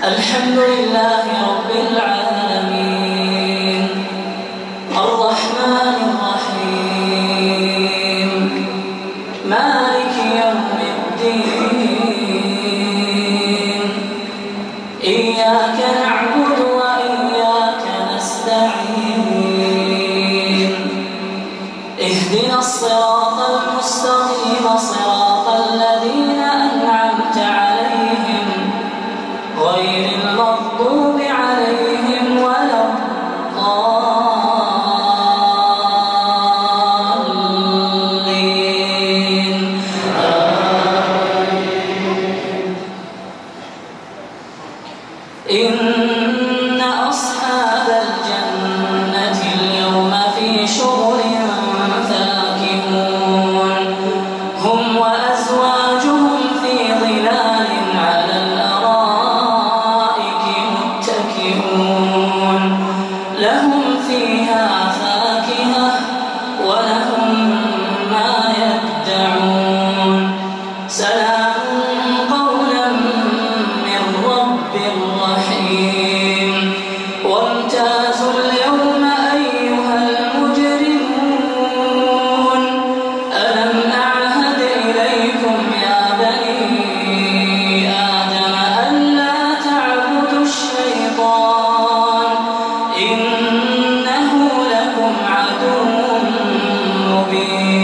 الحمد لله رب العالمين الرحمن الرحيم مالك يوم الدين إياك نعبد وإياك نستعين اهدنا الصراط المستقيم صراط الذين أنعمت عليهم غير المغضوب عليهم ولا الضالين إن أصحاب الجنة اليوم في شغل فاكهون هم وأزواجهم في ظلال على الأرائك متكئون لهم فيها فاكهة ولهم ما يدعون سلام قولا من رب رحيم وامتازوا اليوم أيها المجرمون ألم أعهد إليكم يا بني آدم ألا تعبدوا الشيطان إنه لكم عدو مبين